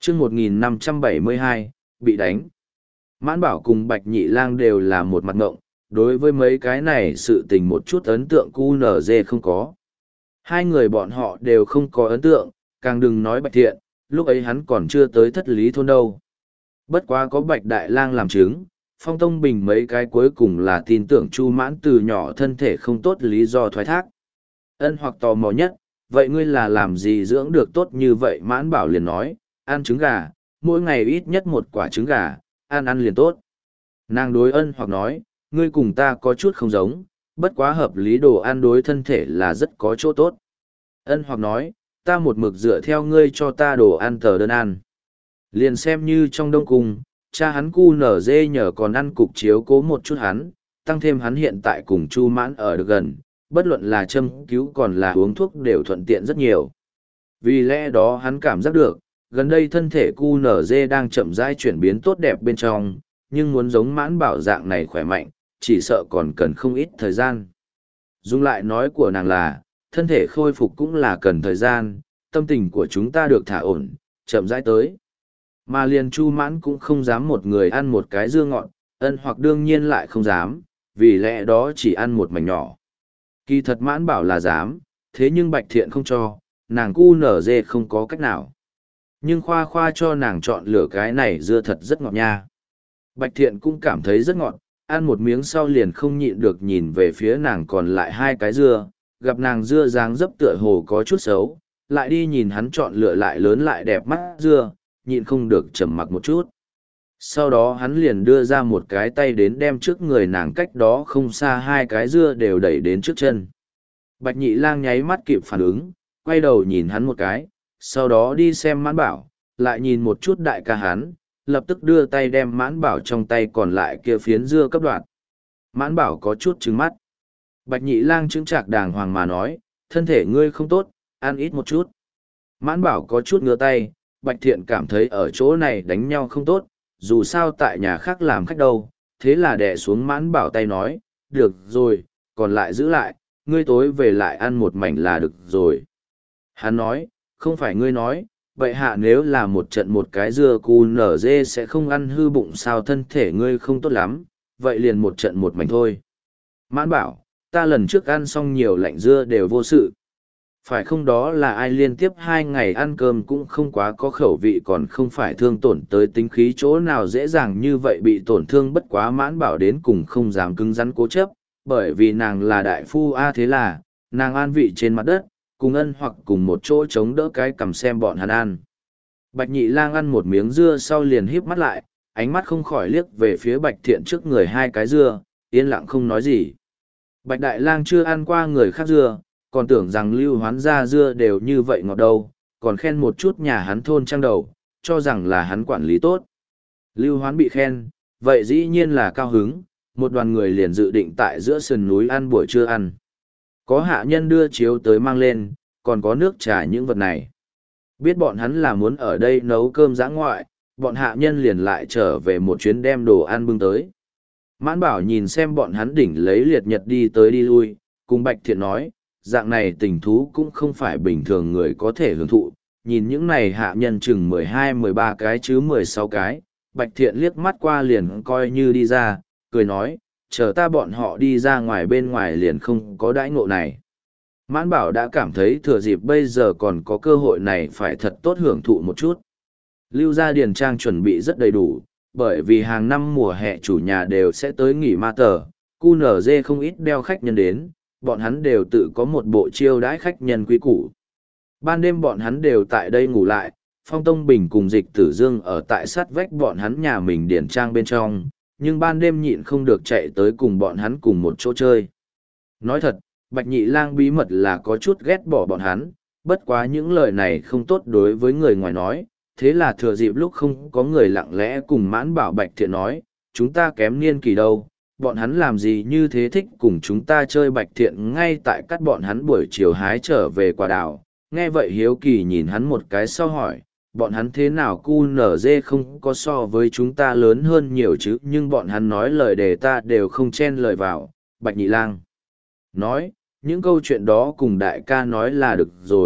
chương 1572, bị đánh. Mãn Bảo cùng Bạch Nhị Lang đều là một mặt ngộng, đối với mấy cái này sự tình một chút ấn tượng QNZ không có. Hai người bọn họ đều không có ấn tượng, càng đừng nói Bạch Thiện, lúc ấy hắn còn chưa tới Thất Lý Thôn đâu. Bất quá có Bạch Đại Lang làm chứng, Phong Tông Bình mấy cái cuối cùng là tin tưởng Chu Mãn từ nhỏ thân thể không tốt lý do thoái thác. Ân hoặc tò mò nhất, vậy ngươi là làm gì dưỡng được tốt như vậy? Mãn Bảo liền nói, ăn trứng gà, mỗi ngày ít nhất một quả trứng gà, ăn liền tốt. Nàng đối Ân hoặc nói, ngươi cùng ta có chút không giống, bất quá hợp lý đồ ăn đối thân thể là rất có chỗ tốt. Ân hoặc nói, ta một mực dựa theo ngươi cho ta đồ ăn tờ đơn ăn. Liền xem như trong đông cung, cha hắn cu nở dê nhờ còn ăn cục chiếu cố một chút hắn, tăng thêm hắn hiện tại cùng Chu Mãn ở được gần, bất luận là châm cứu còn là uống thuốc đều thuận tiện rất nhiều. Vì lẽ đó hắn cảm giác được, gần đây thân thể cu nở dê đang chậm rãi chuyển biến tốt đẹp bên trong, nhưng muốn giống Mãn Bảo dạng này khỏe mạnh, chỉ sợ còn cần không ít thời gian. Dung lại nói của nàng là, thân thể khôi phục cũng là cần thời gian, tâm tình của chúng ta được thả ổn, chậm rãi tới. Mà liền Chu Mãn cũng không dám một người ăn một cái dưa ngọt, Ân hoặc đương nhiên lại không dám, vì lẽ đó chỉ ăn một mảnh nhỏ. Kỳ thật Mãn Bảo là dám, thế nhưng Bạch Thiện không cho, nàng cu nở dê không có cách nào. Nhưng khoa khoa cho nàng chọn lựa cái này dưa thật rất ngọt nha. Bạch Thiện cũng cảm thấy rất ngọt, ăn một miếng sau liền không nhịn được nhìn về phía nàng còn lại hai cái dưa, gặp nàng dưa dáng dấp tựa hồ có chút xấu, lại đi nhìn hắn chọn lựa lại lớn lại đẹp mắt dưa, nhịn không được trầm mặc một chút. Sau đó hắn liền đưa ra một cái tay đến đem trước người nàng cách đó không xa hai cái dưa đều đẩy đến trước chân. Bạch Nhị Lang nháy mắt kịp phản ứng, quay đầu nhìn hắn một cái, sau đó đi xem Mãn Bảo, lại nhìn một chút đại ca hắn, lập tức đưa tay đem Mãn Bảo trong tay còn lại kia phiến dưa cấp đoạt. Mãn Bảo có chút trừng mắt. Bạch Nhị Lang chững chạc đàng hoàng mà nói, thân thể ngươi không tốt, ăn ít một chút. Mãn Bảo có chút ngửa tay, Bạch Thiện cảm thấy ở chỗ này đánh nhau không tốt, dù sao tại nhà khác làm khách đâu, thế là đè xuống Mãn Bảo tay nói, được rồi, còn lại giữ lại, ngươi tối về lại ăn một mảnh là được rồi. Hắn nói, không phải ngươi nói, vậy hạ nếu là một trận một cái dưa cu nở dê sẽ không ăn hư bụng sao, thân thể ngươi không tốt lắm, vậy liền một trận một mảnh thôi. Mãn Bảo, ta lần trước ăn xong nhiều lạnh dưa đều vô sự. Phải không, đó là ai liên tiếp 2 ngày ăn cơm cũng không quá có khẩu vị, còn không phải thương tổn tới tính khí chỗ nào dễ dàng như vậy bị tổn thương. Bất quá Mãn Bảo đến cùng không dám cứng rắn cố chấp, bởi vì nàng là đại phu thế là, nàng an vị trên mặt đất, cùng Ân hoặc cùng một chỗ chống đỡ cái cằm xem bọn hắn ăn. Bạch Nhị Lang ăn một miếng dưa sau liền híp mắt lại, ánh mắt không khỏi liếc về phía Bạch Thiện trước người hai cái dưa, yên lặng không nói gì. Bạch Đại Lang chưa ăn qua người khác dưa, còn tưởng rằng Lưu Hoán ra dưa đều như vậy ngọt đâu, còn khen một chút nhà hắn thôn trang đầu, cho rằng là hắn quản lý tốt. Lưu Hoán bị khen, vậy dĩ nhiên là cao hứng, một đoàn người liền dự định tại giữa sườn núi ăn buổi trưa ăn. Có hạ nhân đưa chiếu tới mang lên, còn có nước trà những vật này. Biết bọn hắn là muốn ở đây nấu cơm dã ngoại, bọn hạ nhân liền lại trở về một chuyến đem đồ ăn bưng tới. Mãn Bảo nhìn xem bọn hắn đỉnh lấy liệt nhật đi tới đi lui, cùng Bạch Thiện nói, dạng này tình thú cũng không phải bình thường người có thể hưởng thụ, nhìn những này hạ nhân chừng 12-13 cái chứ 16 cái, Bạch Thiện liếc mắt qua liền coi như đi ra, cười nói, chờ ta bọn họ đi ra ngoài bên ngoài liền không có đãi ngộ này. Mãn Bảo đã cảm thấy thừa dịp bây giờ còn có cơ hội này phải thật tốt hưởng thụ một chút. Lưu gia điền trang chuẩn bị rất đầy đủ, bởi vì hàng năm mùa hè chủ nhà đều sẽ tới nghỉ ma tờ, QNZ không ít đeo khách nhân đến, bọn hắn đều tự có một bộ chiêu đãi khách nhân quý củ. Ban đêm bọn hắn đều tại đây ngủ lại, Phong Tông Bình cùng Dịch Tử Dương ở tại sát vách bọn hắn nhà mình điển trang bên trong, nhưng ban đêm nhịn không được chạy tới cùng bọn hắn cùng một chỗ chơi. Nói thật, Bạch Nhị Lang bí mật là có chút ghét bỏ bọn hắn, bất quá những lời này không tốt đối với người ngoài nói, thế là thừa dịp lúc không có người lặng lẽ cùng Mãn Bảo Bạch Thiện nói, chúng ta kém niên kỳ đâu, bọn hắn làm gì như thế thích cùng chúng ta chơi. Bạch Thiện ngay tại cắt bọn hắn buổi chiều hái trở về quả đào, nghe vậy hiếu kỳ nhìn hắn một cái sau hỏi, bọn hắn thế nào QNZ không có so với chúng ta lớn hơn nhiều chứ, nhưng bọn hắn nói lời đề ta đều không chen lời vào. Bạch Nhị Lang nói, những câu chuyện đó cùng đại ca nói là được rồi,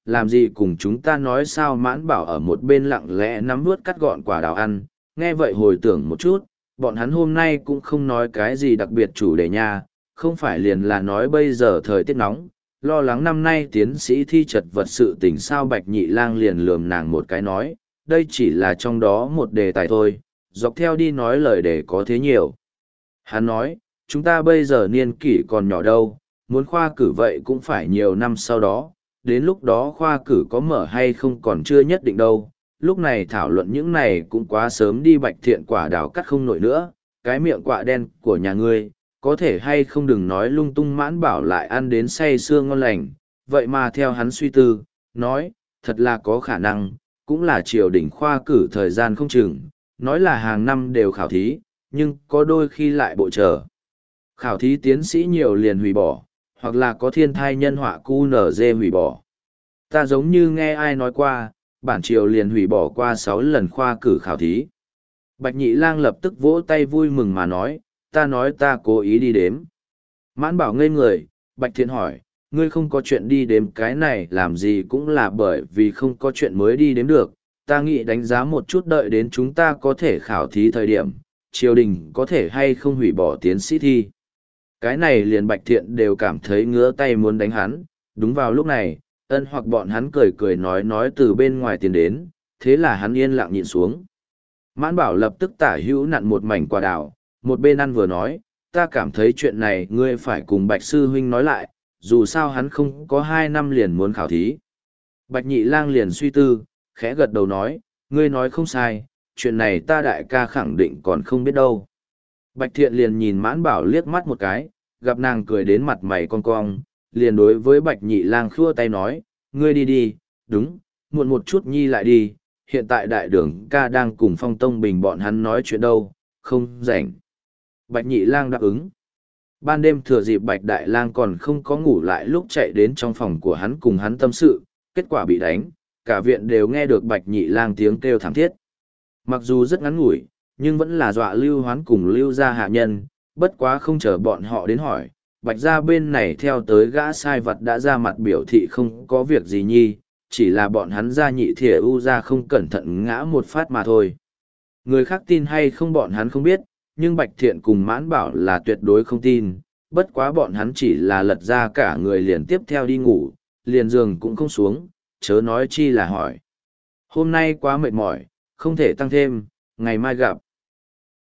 làm gì cùng chúng ta nói sao. Mãn Bảo ở một bên lặng lẽ nắm vớt cắt gọn quả đào ăn, nghe vậy hồi tưởng một chút, bọn hắn hôm nay cũng không nói cái gì đặc biệt chủ đề nha, không phải liền là nói bây giờ thời tiết nóng, lo lắng năm nay tiến sĩ thi trật vật sự tình sao. Bạch Nhị Lang liền lườm nàng một cái nói, đây chỉ là trong đó một đề tài thôi, dọc theo đi nói lời để có thế nhiều. Hắn nói, chúng ta bây giờ niên kỷ còn nhỏ đâu, muốn khoa cử vậy cũng phải nhiều năm sau đó, đến lúc đó khoa cử có mở hay không còn chưa nhất định đâu. Lúc này thảo luận những này cũng quá sớm đi. Bạch Thiện quả đào cắt không nổi nữa, cái miệng quạ đen của nhà ngươi, có thể hay không đừng nói lung tung. Mãn Bảo lại ăn đến say sưa ngon lành, vậy mà theo hắn suy tư, nói, thật là có khả năng, cũng là triều đình khoa cử thời gian không chừng, nói là hàng năm đều khảo thí, nhưng có đôi khi lại bộ trở. Khảo thí tiến sĩ nhiều liền hủy bỏ, hoặc là có thiên thai nhân họa QNZ hủy bỏ. Ta giống như nghe ai nói qua, bản triều liền hủy bỏ qua 6 lần khoa cử khảo thí. Bạch Nhị Lang lập tức vỗ tay vui mừng mà nói, ta cố ý đi đếm. Mãn Bảo ngây người, Bạch Thiện hỏi, ngươi không có chuyện đi đếm cái này làm gì, cũng là bởi vì không có chuyện mới đi đếm được. Ta nghĩ đánh giá một chút, đợi đến chúng ta có thể khảo thí thời điểm, triều đình có thể hay không hủy bỏ tiến sĩ thi. Cái này liền Bạch Thiện đều cảm thấy ngứa tay muốn đánh hắn. Đúng vào lúc này, Ân hoặc bọn hắn cười cười nói từ bên ngoài tiến đến, thế là hắn yên lặng nhịn xuống. Mãn Bảo lập tức tả hữu nặn một mảnh quả đào, một bên ăn vừa nói, ta cảm thấy chuyện này ngươi phải cùng Bạch Sư Huynh nói lại, dù sao hắn không có 2 năm liền muốn khảo thí. Bạch Nhị Lang liền suy tư, khẽ gật đầu nói, ngươi nói không sai, chuyện này ta đại ca khẳng định còn không biết đâu. Bạch Thiện liền nhìn Mãn Bảo liếc mắt một cái, gặp nàng cười đến mặt mày cong cong, liền đối với Bạch Nhị Lang khua tay nói, ngươi đi đi, đúng, muộn một chút nhi lại đi, hiện tại đại đường ca đang cùng Phong Tông Bình bọn hắn nói chuyện đâu, không rảnh. Bạch Nhị Lang đáp ứng. Ban đêm thừa dịp Bạch Đại Lang còn không có ngủ lại lúc chạy đến trong phòng của hắn cùng hắn tâm sự, kết quả bị đánh, cả viện đều nghe được Bạch Nhị Lang tiếng kêu thảm thiết. Mặc dù rất ngắn ngủi, nhưng vẫn là dọa Lưu Hoán cùng Lưu gia hạ nhân, bất quá không chờ bọn họ đến hỏi. Bạch gia bên này theo tới gã sai vật đã ra mặt biểu thị không có việc gì nhi, chỉ là bọn hắn gia nhị thìa u ra không cẩn thận ngã một phát mà thôi. Người khác tin hay không bọn hắn không biết, nhưng Bạch Thiện cùng Mãn Bảo là tuyệt đối không tin, bất quá bọn hắn chỉ là lật ra cả người liền tiếp theo đi ngủ, liền giường cũng không xuống, chớ nói chi là hỏi. Hôm nay quá mệt mỏi, không thể tăng thêm, ngày mai gặp.